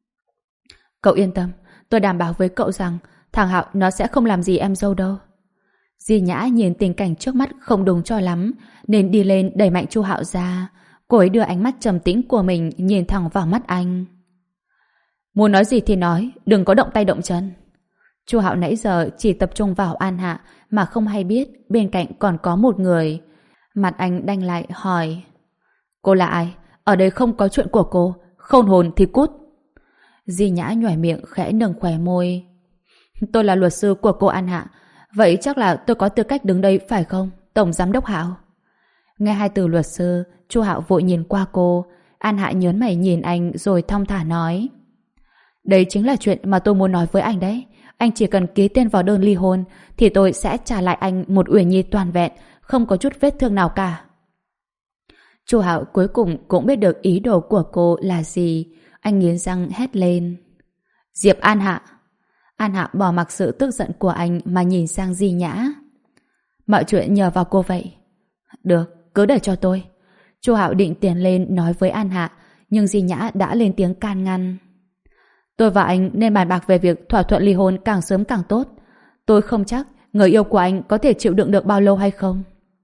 Cậu yên tâm, tôi đảm bảo với cậu rằng thằng Hạo nó sẽ không làm gì em dâu đâu. Di Nhã nhìn tình cảnh trước mắt không đúng cho lắm, nên đi lên đẩy mạnh Chu Hạo ra. Cô ấy đưa ánh mắt trầm tĩnh của mình nhìn thẳng vào mắt anh. Muốn nói gì thì nói, đừng có động tay động chân. Chu Hạo nãy giờ chỉ tập trung vào An Hạ mà không hay biết bên cạnh còn có một người. Mặt anh đanh lại hỏi: Cô là ai? Ở đây không có chuyện của cô, khôn hồn thì cút. Di Nhã nhoẻn miệng khẽ nâng khóe môi. Tôi là luật sư của cô An Hạ, vậy chắc là tôi có tư cách đứng đây phải không, Tổng Giám đốc Hạo? Nghe hai từ luật sư, Chu Hạo vội nhìn qua cô. An Hạ nhớn mày nhìn anh rồi thong thả nói: Đây chính là chuyện mà tôi muốn nói với anh đấy. Anh chỉ cần ký tên vào đơn ly hôn thì tôi sẽ trả lại anh một Uyển Nhi toàn vẹn, không có chút vết thương nào cả. Chu Hạo cuối cùng cũng biết được ý đồ của cô là gì. Anh nghiến răng hét lên: Diệp An Hạ! An Hạ bỏ mặc sự tức giận của anh mà nhìn sang Di Nhã. Mọi chuyện nhờ vào cô vậy. Được, cứ để cho tôi. Chu Hạo định tiến lên nói với An Hạ, nhưng Di Nhã đã lên tiếng can ngăn. Tôi và anh nên bàn bạc về việc thỏa thuận ly hôn càng sớm càng tốt. Tôi không chắc người yêu của anh có thể chịu đựng được bao lâu hay không.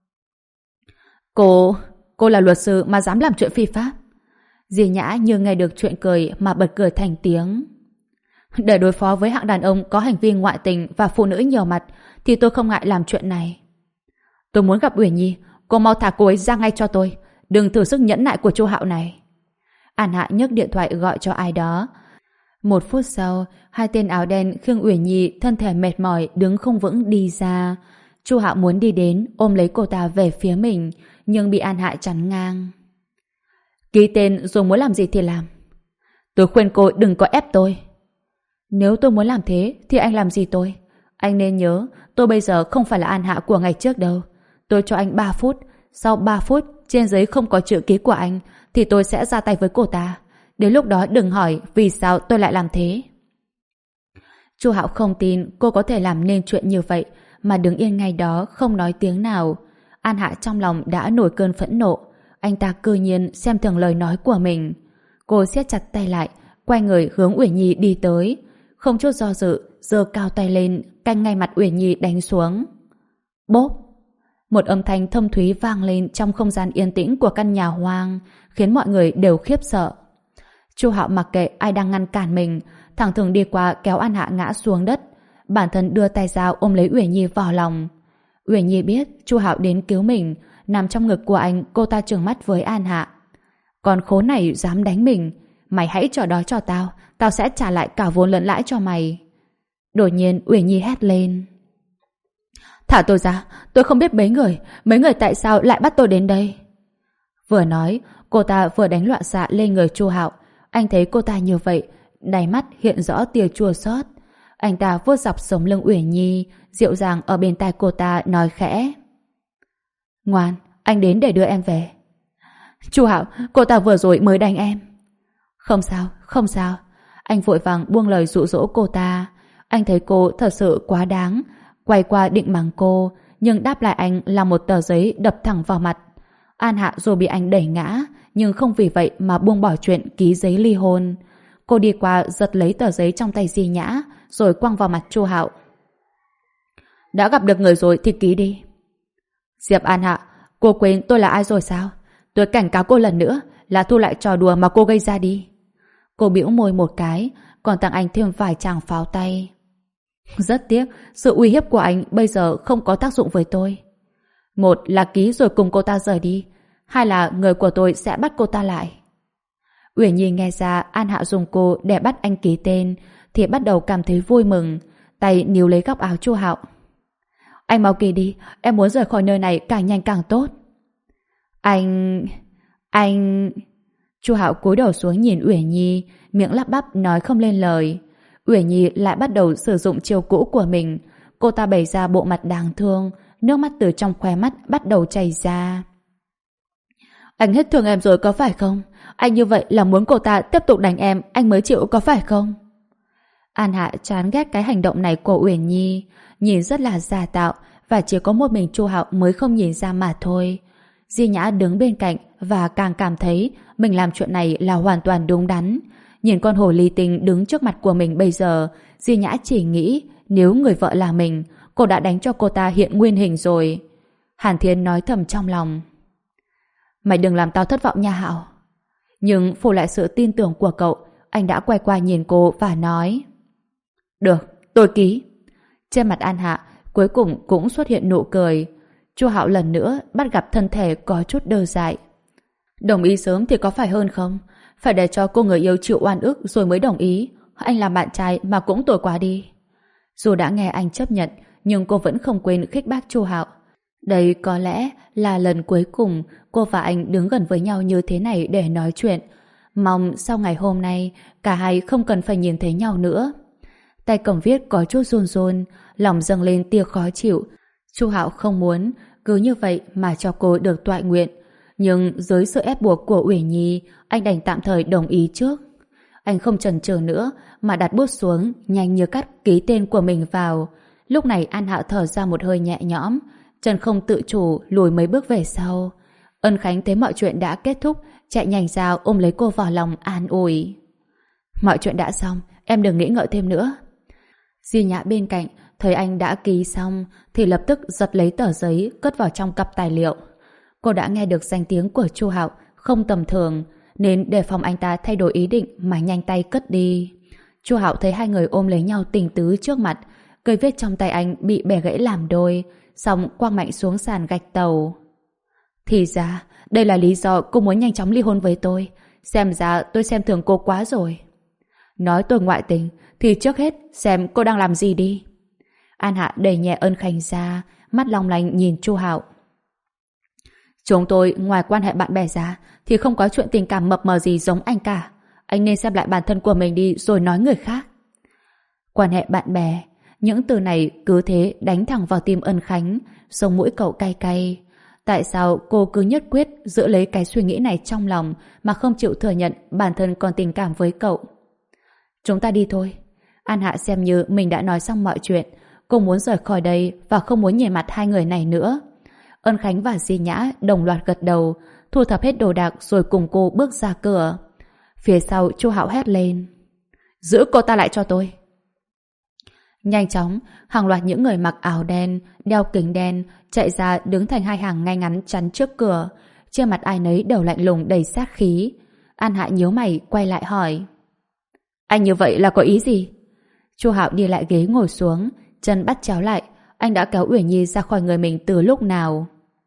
Cô là luật sư mà dám làm chuyện phi pháp. Di Nhã như nghe được chuyện cười mà bật cười thành tiếng. Để đối phó với hạng đàn ông có hành vi ngoại tình và phụ nữ nhiều mặt thì tôi không ngại làm chuyện này. Tôi muốn gặp Uyển Nhi, cô mau thả cô ấy ra ngay cho tôi. Đừng thử sức nhẫn nại của Chu Hạo này. An Hạ nhấc điện thoại gọi cho ai đó. 1 phút sau, hai tên áo đen khiêng Uyển Nhi thân thể mệt mỏi đứng không vững đi ra. Chu Hạo muốn đi đến ôm lấy cô ta về phía mình, nhưng bị An Hạ chắn ngang. Ký tên rồi muốn làm gì thì làm. Tôi khuyên cô đừng có ép tôi. Nếu tôi muốn làm thế thì anh làm gì tôi? Anh nên nhớ tôi bây giờ không phải là An Hạ của ngày trước đâu. Tôi cho anh 3 phút. Sau 3 phút trên giấy không có chữ ký của anh thì tôi sẽ ra tay với cô ta. Đến lúc đó đừng hỏi vì sao tôi lại làm thế. Chu Hạo không tin cô có thể làm nên chuyện như vậy mà đứng yên ngay đó không nói tiếng nào. An Hạ trong lòng đã nổi cơn phẫn nộ. Anh ta cư nhiên xem thường lời nói của mình. Cô siết chặt tay lại, quay người hướng Uyển Nhi đi tới. Không chút do dự, giơ cao tay lên, canh ngay mặt Uyển Nhi đánh xuống. Bốp! Một âm thanh thâm thúy vang lên trong không gian yên tĩnh của căn nhà hoang, khiến mọi người đều khiếp sợ. Chu Hạo mặc kệ ai đang ngăn cản mình, thẳng thừng đi qua kéo An Hạ ngã xuống đất. Bản thân đưa tay ra ôm lấy Uyển Nhi vào lòng. Uyển Nhi biết Chu Hạo đến cứu mình, nằm trong ngực của anh, cô ta trừng mắt với An Hạ. Con khốn này dám đánh mình, mày hãy trò đó cho tao, tao sẽ trả lại cả vốn lẫn lãi cho mày. Đột nhiên Uyển Nhi hét lên. Thả tôi ra, tôi không biết mấy người tại sao lại bắt tôi đến đây. Vừa nói, cô ta vừa đánh loạn xạ lên người Chu Hạo. Anh thấy cô ta như vậy, đáy mắt hiện rõ tia chua xót. Anh ta vuốt dọc sống lưng Uyển Nhi, dịu dàng ở bên tai cô ta nói khẽ. Ngoan, anh đến để đưa em về. Chu Hạo, cô ta vừa rồi mới đánh em. Không sao, không sao. Anh vội vàng buông lời dụ dỗ cô ta. Anh thấy cô thật sự quá đáng. Quay qua định mắng cô, nhưng đáp lại anh là một tờ giấy đập thẳng vào mặt. An Hạ dù bị anh đẩy ngã, nhưng không vì vậy mà buông bỏ chuyện ký giấy ly hôn. Cô đi qua giật lấy tờ giấy trong tay Di Nhã, rồi quăng vào mặt Chu Hạo. Đã gặp được người rồi thì ký đi. Diệp An Hạ, cô quên tôi là ai rồi sao? Tôi cảnh cáo cô lần nữa là thu lại trò đùa mà cô gây ra đi. Cô bĩu môi một cái, còn tặng anh thêm vài tràng pháo tay. Rất tiếc, sự uy hiếp của anh bây giờ không có tác dụng với tôi. Một là ký rồi cùng cô ta rời đi, hai là người của tôi sẽ bắt cô ta lại. Uyển Nhi nghe ra An Hạ dùng cô để bắt anh ký tên thì bắt đầu cảm thấy vui mừng, tay níu lấy góc áo Chu Hạo. Anh mau ký đi, em muốn rời khỏi nơi này càng nhanh càng tốt. Anh... Chu Hạo cúi đầu xuống nhìn Uyển Nhi, miệng lắp bắp nói không lên lời. Uyển Nhi lại bắt đầu sử dụng chiêu cũ của mình. Cô ta bày ra bộ mặt đáng thương, nước mắt từ trong khóe mắt bắt đầu chảy ra. Anh hết thương em rồi có phải không? Anh như vậy là muốn cô ta tiếp tục đánh em, anh mới chịu có phải không? An Hạ chán ghét cái hành động này của Uyển Nhi, nhìn rất là giả tạo và chỉ có một mình Chu Hạo mới không nhìn ra mà thôi. Di Nhã đứng bên cạnh và càng cảm thấy mình làm chuyện này là hoàn toàn đúng đắn. Nhìn con hồ ly tinh đứng trước mặt của mình bây giờ, Di Nhã chỉ nghĩ nếu người vợ là mình, cô đã đánh cho cô ta hiện nguyên hình rồi. Hàn Thiên nói thầm trong lòng. Mày đừng làm tao thất vọng nha Hạo. Nhưng phủ lại sự tin tưởng của cậu, anh đã quay qua nhìn cô và nói. Được, tôi ký. Trên mặt An Hạ cuối cùng cũng xuất hiện nụ cười. Chu Hạo lần nữa bắt gặp thân thể có chút đơ dại. Đồng ý sớm thì có phải hơn không? Phải để cho cô người yêu chịu oan ức rồi mới đồng ý. Anh làm bạn trai mà cũng tồi quá đi. Dù đã nghe anh chấp nhận, nhưng cô vẫn không quên khích bác Chu Hạo. Đây có lẽ là lần cuối cùng cô và anh đứng gần với nhau như thế này để nói chuyện. Mong sau ngày hôm nay cả hai không cần phải nhìn thấy nhau nữa. Tay cầm viết có chút run run, lòng dâng lên tia khó chịu. Chu Hạo không muốn cứ như vậy mà cho cô được toại nguyện, nhưng dưới sự ép buộc của Uyển Nhi, anh đành tạm thời đồng ý trước. Anh không chần chừ nữa mà đặt bút xuống, nhanh như cắt ký tên của mình vào. Lúc này An Hạ thở ra một hơi nhẹ nhõm, chân không tự chủ lùi mấy bước về sau. Ân Khánh thấy mọi chuyện đã kết thúc, chạy nhanh ra ôm lấy cô vào lòng an ủi. Mọi chuyện đã xong, em đừng nghĩ ngợi thêm nữa. Di Nhã bên cạnh thấy anh đã ký xong thì lập tức giật lấy tờ giấy cất vào trong cặp tài liệu. Cô đã nghe được danh tiếng của Chu Hạo không tầm thường, nên đề phòng anh ta thay đổi ý định mà nhanh tay cất đi. Chu Hạo thấy hai người ôm lấy nhau tình tứ trước mặt, cây viết trong tay anh bị bẻ gãy làm đôi, xong quăng mạnh xuống sàn gạch tàu. Thì ra đây là lý do cô muốn nhanh chóng ly hôn với tôi. Xem ra tôi xem thường cô quá rồi. Nói tôi ngoại tình thì trước hết xem cô đang làm gì đi. An Hạ đẩy nhẹ Ân Khánh ra, mắt long lanh nhìn Chu Hạo. Chúng tôi ngoài quan hệ bạn bè ra thì không có chuyện tình cảm mập mờ gì giống anh cả. Anh nên xem lại bản thân của mình đi rồi nói người khác. Quan hệ bạn bè, những từ này cứ thế đánh thẳng vào tim Ân Khánh, sống mũi cậu cay cay. Tại sao cô cứ nhất quyết giữ lấy cái suy nghĩ này trong lòng mà không chịu thừa nhận bản thân còn tình cảm với cậu? Chúng ta đi thôi. An Hạ xem như mình đã nói xong mọi chuyện. Cô muốn rời khỏi đây và không muốn nhìn mặt hai người này nữa. Ân Khánh và Di Nhã đồng loạt gật đầu, thu thập hết đồ đạc rồi cùng cô bước ra cửa. Phía sau Chu Hạo hét lên: giữ cô ta lại cho tôi. Nhanh chóng, hàng loạt những người mặc áo đen, đeo kính đen chạy ra đứng thành hai hàng ngay ngắn chắn trước cửa. Trên mặt ai nấy đều lạnh lùng đầy sát khí. An Hạ nhíu mày quay lại hỏi: anh như vậy là có ý gì? Chu Hạo đi lại ghế ngồi xuống, chân bắt chéo lại. Anh đã kéo Uyển Nhi ra khỏi người mình từ lúc nào?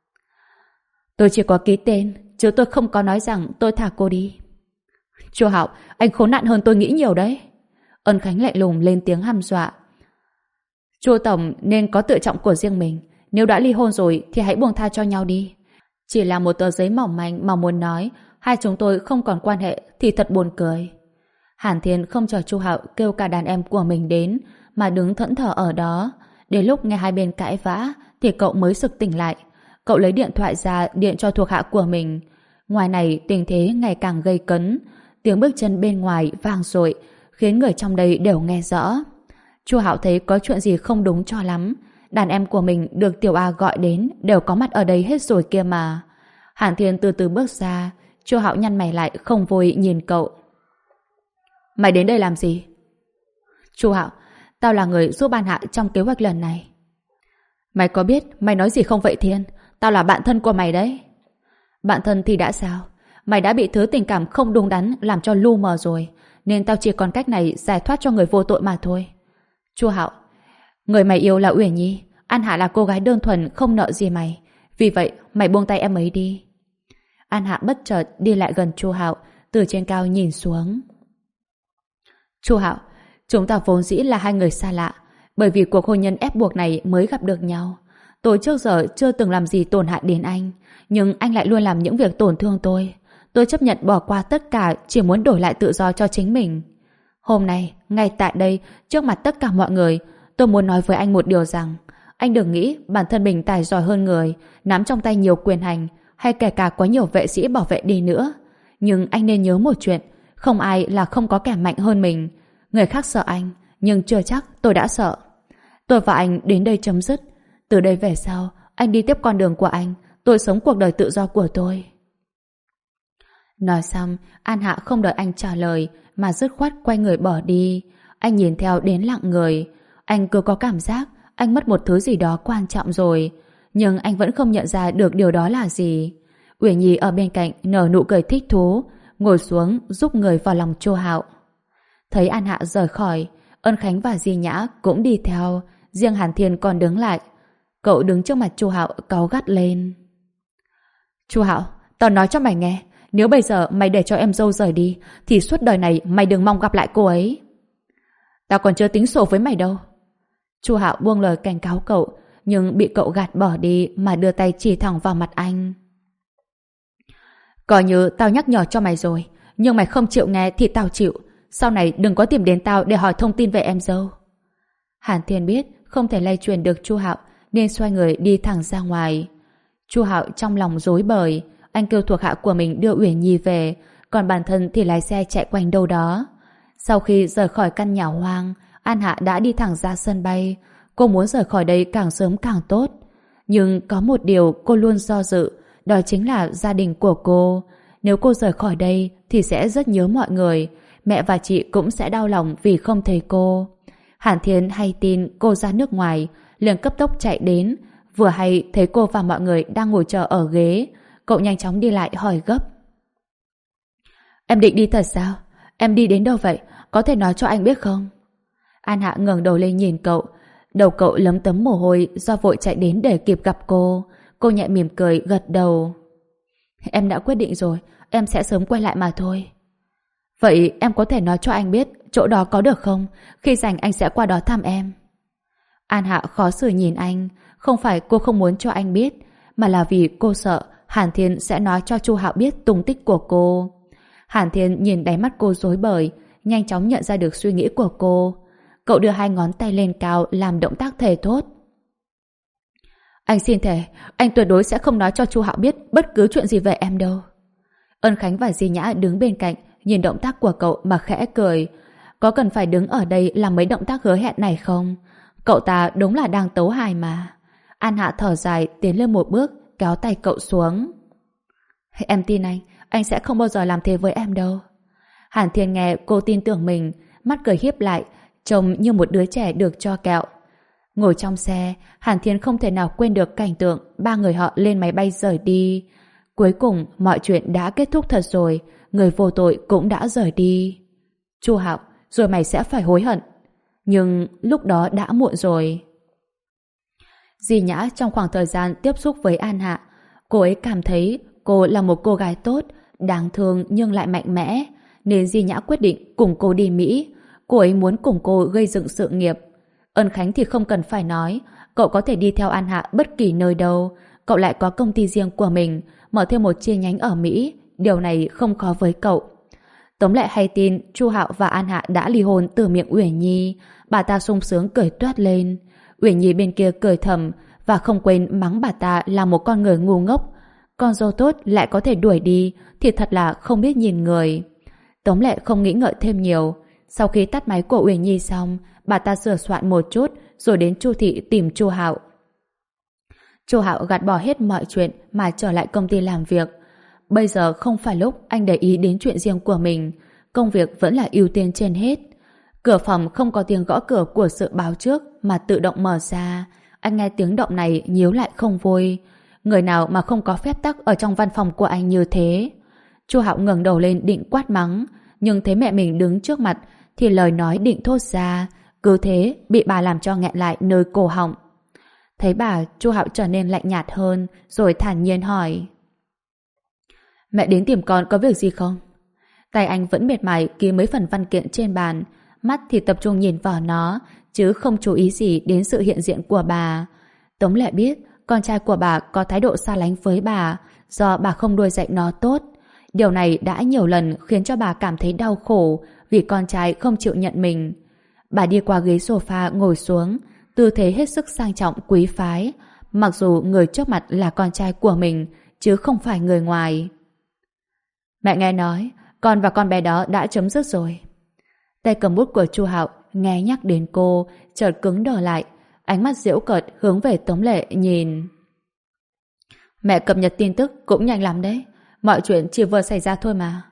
Tôi chỉ có ký tên, chứ tôi không có nói rằng tôi thả cô đi. Chu Hạo, anh khốn nạn hơn tôi nghĩ nhiều đấy. Ân Khánh lạnh lùng lên tiếng hăm dọa. Chu tổng nên có tự trọng của riêng mình. Nếu đã ly hôn rồi thì hãy buông tha cho nhau đi. Chỉ là một tờ giấy mỏng manh mà muốn nói hai chúng tôi không còn quan hệ thì thật buồn cười. Hàn Thiên không chờ Chu Hạo kêu cả đàn em của mình đến mà đứng thẫn thờ ở đó. Đến lúc nghe hai bên cãi vã thì cậu mới sực tỉnh lại. Cậu lấy điện thoại ra điện cho thuộc hạ của mình. Ngoài này tình thế ngày càng gây cấn. Tiếng bước chân bên ngoài vang dội khiến người trong đây đều nghe rõ. Chu Hạo thấy có chuyện gì không đúng cho lắm. Đàn em của mình được Tiểu A gọi đến đều có mặt ở đây hết rồi kia mà. Hàn Thiên từ từ bước ra. Chu Hạo nhăn mày lại không vui nhìn cậu. Mày đến đây làm gì? Chu Hạo, tao là người giúp An Hạ trong kế hoạch lần này. Mày có biết mày nói gì không vậy Thiên? Tao là bạn thân của mày đấy. Bạn thân thì đã sao? Mày đã bị thứ tình cảm không đúng đắn làm cho lu mờ rồi, nên tao chỉ còn cách này giải thoát cho người vô tội mà thôi. Chu Hạo, người mày yêu là Uyển Nhi. An Hạ là cô gái đơn thuần không nợ gì mày. Vì vậy mày buông tay em ấy đi. An Hạ bất chợt đi lại gần Chu Hạo, từ trên cao nhìn xuống. Chu Hạo, chúng ta vốn dĩ là hai người xa lạ, bởi vì cuộc hôn nhân ép buộc này mới gặp được nhau. Tôi trước giờ chưa từng làm gì tổn hại đến anh, nhưng anh lại luôn làm những việc tổn thương tôi. Tôi chấp nhận bỏ qua tất cả chỉ muốn đổi lại tự do cho chính mình. Hôm nay, ngay tại đây, trước mặt tất cả mọi người, tôi muốn nói với anh một điều rằng anh đừng nghĩ bản thân mình tài giỏi hơn người, nắm trong tay nhiều quyền hành, hay kể cả có nhiều vệ sĩ bảo vệ đi nữa. Nhưng anh nên nhớ một chuyện, không ai là không có kẻ mạnh hơn mình. Người khác sợ anh, nhưng chưa chắc tôi đã sợ. Tôi và anh đến đây chấm dứt. Từ đây về sau, anh đi tiếp con đường của anh, tôi sống cuộc đời tự do của tôi. Nói xong, An Hạ không đợi anh trả lời, mà dứt khoát quay người bỏ đi. Anh nhìn theo đến lặng người. Anh cứ có cảm giác anh mất một thứ gì đó quan trọng rồi, nhưng anh vẫn không nhận ra được điều đó là gì. Uyển Nhi ở bên cạnh nở nụ cười thích thú, ngồi xuống giúp người vào lòng Chu Hạo. Thấy An Hạ rời khỏi, Ân Khánh và Di Nhã cũng đi theo, riêng Hàn Thiên còn đứng lại. Cậu đứng trước mặt Chu Hạo cáu gắt lên. Chu Hạo, tao nói cho mày nghe, nếu bây giờ mày để cho em dâu rời đi thì suốt đời này mày đừng mong gặp lại cô ấy. Tao còn chưa tính sổ với mày đâu. Chu Hạo buông lời cảnh cáo cậu, nhưng bị cậu gạt bỏ đi mà đưa tay chỉ thẳng vào mặt anh. Coi như tao nhắc nhở cho mày rồi, nhưng mày không chịu nghe thì tao chịu. Sau này đừng có tìm đến tao để hỏi thông tin về em dâu. Hàn Thiên biết không thể lay truyền được Chu Hạo nên xoay người đi thẳng ra ngoài. Chu Hạo trong lòng rối bời, anh kêu thuộc hạ của mình đưa Uyển Nhi về, còn bản thân thì lái xe chạy quanh đâu đó. Sau khi rời khỏi căn nhà hoang, An Hạ đã đi thẳng ra sân bay. Cô muốn rời khỏi đây càng sớm càng tốt. Nhưng có một điều cô luôn do dự, đó chính là gia đình của cô. Nếu cô rời khỏi đây thì sẽ rất nhớ mọi người. Mẹ và chị cũng sẽ đau lòng vì không thấy cô. Hàn Thiên hay tin cô ra nước ngoài, liền cấp tốc chạy đến. Vừa hay thấy cô và mọi người đang ngồi chờ ở ghế, cậu nhanh chóng đi lại hỏi gấp. Em định đi thật sao? Em đi đến đâu vậy? Có thể nói cho anh biết không? An Hạ ngẩng đầu lên nhìn cậu. Đầu cậu lấm tấm mồ hôi do vội chạy đến để kịp gặp cô. Cô nhẹ mỉm cười gật đầu. Em đã quyết định rồi, em sẽ sớm quay lại mà thôi. Vậy em có thể nói cho anh biết chỗ đó có được không? Khi rảnh anh sẽ qua đó thăm em. An Hạ khó xử nhìn anh. Không phải cô không muốn cho anh biết, mà là vì cô sợ Hàn Thiên sẽ nói cho Chu Hạo biết tung tích của cô. Hàn Thiên nhìn đáy mắt cô rối bời, nhanh chóng nhận ra được suy nghĩ của cô. Cậu đưa hai ngón tay lên cao làm động tác thề thốt. Anh xin thề, anh tuyệt đối sẽ không nói cho Chu Hạo biết bất cứ chuyện gì về em đâu. Ân Khánh và Di Nhã đứng bên cạnh, nhìn động tác của cậu mà khẽ cười. Có cần phải đứng ở đây làm mấy động tác hứa hẹn này không? Cậu ta đúng là đang tấu hài mà. An Hạ thở dài tiến lên một bước, kéo tay cậu xuống. Em tin anh sẽ không bao giờ làm thế với em đâu. Hàn Thiên nghe cô tin tưởng mình, mắt cười híp lại, trông như một đứa trẻ được cho kẹo. Ngồi trong xe, Hàn Thiên không thể nào quên được cảnh tượng ba người họ lên máy bay rời đi. Cuối cùng, mọi chuyện đã kết thúc thật rồi, người vô tội cũng đã rời đi. Chu Hạo, rồi mày sẽ phải hối hận. Nhưng lúc đó đã muộn rồi. Di Nhã trong khoảng thời gian tiếp xúc với An Hạ, cô ấy cảm thấy cô là một cô gái tốt, đáng thương nhưng lại mạnh mẽ, nên Di Nhã quyết định cùng cô đi Mỹ. Cô ấy muốn cùng cô gây dựng sự nghiệp. Ân Khánh thì không cần phải nói, cậu có thể đi theo An Hạ bất kỳ nơi đâu. Cậu lại có công ty riêng của mình, mở thêm một chi nhánh ở Mỹ. Điều này không khó với cậu. Tống Lệ hay tin Chu Hạo và An Hạ đã ly hôn từ miệng Uyển Nhi. Bà ta sung sướng cười toét lên. Uyển Nhi bên kia cười thầm và không quên mắng bà ta là một con người ngu ngốc. Con dâu tốt lại có thể đuổi đi thì thật là không biết nhìn người. Tống Lệ không nghĩ ngợi thêm nhiều. Sau khi tắt máy của Uyển Nhi xong, bà ta sửa soạn một chút rồi đến Chu thị tìm Chu Hạo. Chu Hạo gạt bỏ hết mọi chuyện mà trở lại công ty làm việc. Bây giờ không phải lúc anh để ý đến chuyện riêng của mình, công việc vẫn là ưu tiên trên hết. Cửa phòng không có tiếng gõ cửa của sự báo trước mà tự động mở ra. Anh nghe tiếng động này nhíu lại không vui. Người nào mà không có phép tắc ở trong văn phòng của anh như thế? Chu Hạo ngẩng đầu lên định quát mắng, nhưng thấy mẹ mình đứng trước mặt thì lời nói định thốt ra, cứ thế bị bà làm cho nghẹn lại nơi cổ họng. Thấy bà, Chu Hạo trở nên lạnh nhạt hơn, rồi thản nhiên hỏi: Mẹ đến tìm con có việc gì không? Tay anh vẫn mệt mỏi ký mấy phần văn kiện trên bàn, mắt thì tập trung nhìn vào nó, chứ không chú ý gì đến sự hiện diện của bà. Tống Lệ biết con trai của bà có thái độ xa lánh với bà do bà không nuôi dạy nó tốt. Điều này đã nhiều lần khiến cho bà cảm thấy đau khổ vì con trai không chịu nhận mình. Bà đi qua ghế sofa ngồi xuống, tư thế hết sức sang trọng quý phái, mặc dù người trước mặt là con trai của mình chứ không phải người ngoài. Mẹ nghe nói con và con bé đó đã chấm dứt rồi. Tay cầm bút của Chu Hạo nghe nhắc đến cô chợt cứng đờ lại, ánh mắt giễu cợt hướng về Tống Lệ nhìn. Mẹ cập nhật tin tức cũng nhanh lắm đấy, mọi chuyện chỉ vừa xảy ra thôi mà.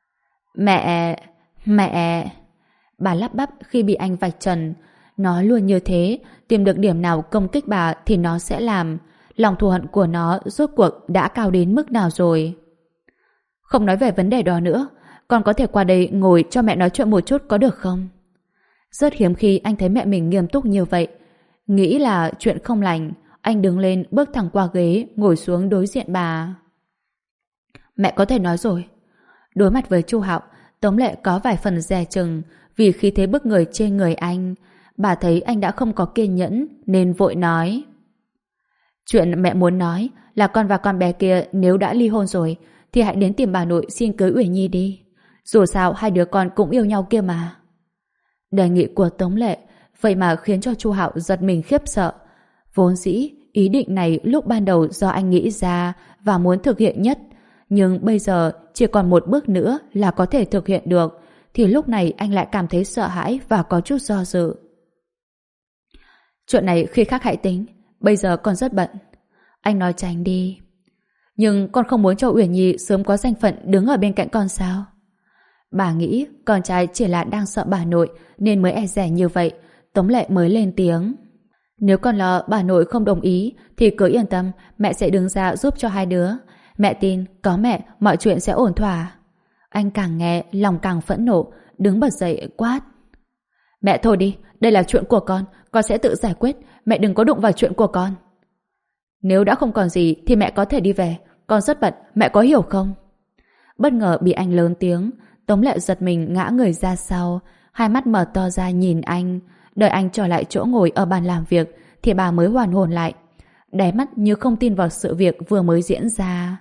Mẹ... Bà lắp bắp khi bị anh vạch trần. Nó luôn như thế, tìm được điểm nào công kích bà thì nó sẽ làm. Lòng thù hận của nó rốt cuộc đã cao đến mức nào rồi? Không nói về vấn đề đó nữa, con có thể qua đây ngồi cho mẹ nói chuyện một chút có được không? Rất hiếm khi anh thấy mẹ mình nghiêm túc như vậy. Nghĩ là chuyện không lành, anh đứng lên bước thẳng qua ghế ngồi xuống đối diện bà. Mẹ có thể nói rồi. Đối mặt với Chu Hạo, Tống Lệ có vài phần dè chừng vì khí thế bức người trên người anh. Bà thấy anh đã không có kiên nhẫn nên vội nói: Chuyện mẹ muốn nói là con và con bé kia nếu đã ly hôn rồi thì hãy đến tìm bà nội xin cưới Uyển Nhi đi. Dù sao hai đứa con cũng yêu nhau kia mà. Đề nghị của Tống Lệ vậy mà khiến cho Chu Hạo giật mình khiếp sợ. Vốn dĩ ý định này lúc ban đầu do anh nghĩ ra và muốn thực hiện nhất, nhưng bây giờ chỉ còn một bước nữa là có thể thực hiện được, thì lúc này anh lại cảm thấy sợ hãi và có chút do dự. Chuyện này khi khác hãy tính, bây giờ con rất bận. Anh nói tránh đi. Nhưng con không muốn cho Uyển Nhi sớm có danh phận đứng ở bên cạnh con sao? Bà nghĩ con trai chỉ là đang sợ bà nội nên mới e dè như vậy. Tống Lệ mới lên tiếng: Nếu con lo bà nội không đồng ý thì cứ yên tâm, mẹ sẽ đứng ra giúp cho hai đứa. Mẹ tin có mẹ mọi chuyện sẽ ổn thỏa. Anh càng nghe lòng càng phẫn nộ, đứng bật dậy quát: Mẹ thôi đi, đây là chuyện của con sẽ tự giải quyết, mẹ đừng có đụng vào chuyện của con. Nếu đã không còn gì thì mẹ có thể đi về, con rất bận, mẹ có hiểu không? Bất ngờ bị anh lớn tiếng, Tống Lệ giật mình ngã người ra sau, hai mắt mở to ra nhìn anh. Đợi anh trở lại chỗ ngồi ở bàn làm việc thì bà mới hoàn hồn lại, đáy mắt như không tin vào sự việc vừa mới diễn ra.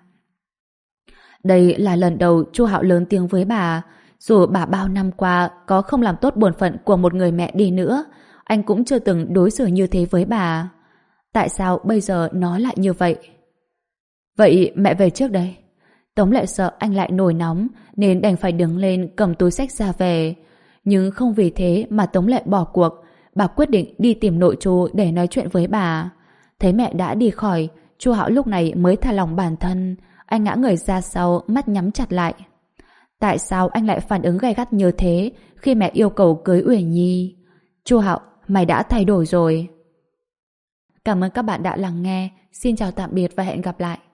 Đây là lần đầu Chu Hạo lớn tiếng với bà. Dù bà bao năm qua có không làm tốt bổn phận của một người mẹ đi nữa, anh cũng chưa từng đối xử như thế với bà. Tại sao bây giờ nó lại như vậy? Vậy mẹ về trước đây. Tống Lệ sợ anh lại nổi nóng nên đành phải đứng lên cầm túi xách ra về. Nhưng không vì thế mà Tống Lệ bỏ cuộc. Bà quyết định đi tìm nội chú để nói chuyện với bà. Thấy mẹ đã đi khỏi, Chu Hạo lúc này mới thả lỏng bản thân. Anh ngã người ra sau, mắt nhắm chặt lại. Tại sao anh lại phản ứng gay gắt như thế khi mẹ yêu cầu cưới Uyển Nhi? Chu Hạo, mày đã thay đổi rồi. Cảm ơn các bạn đã lắng nghe. Xin chào tạm biệt và hẹn gặp lại.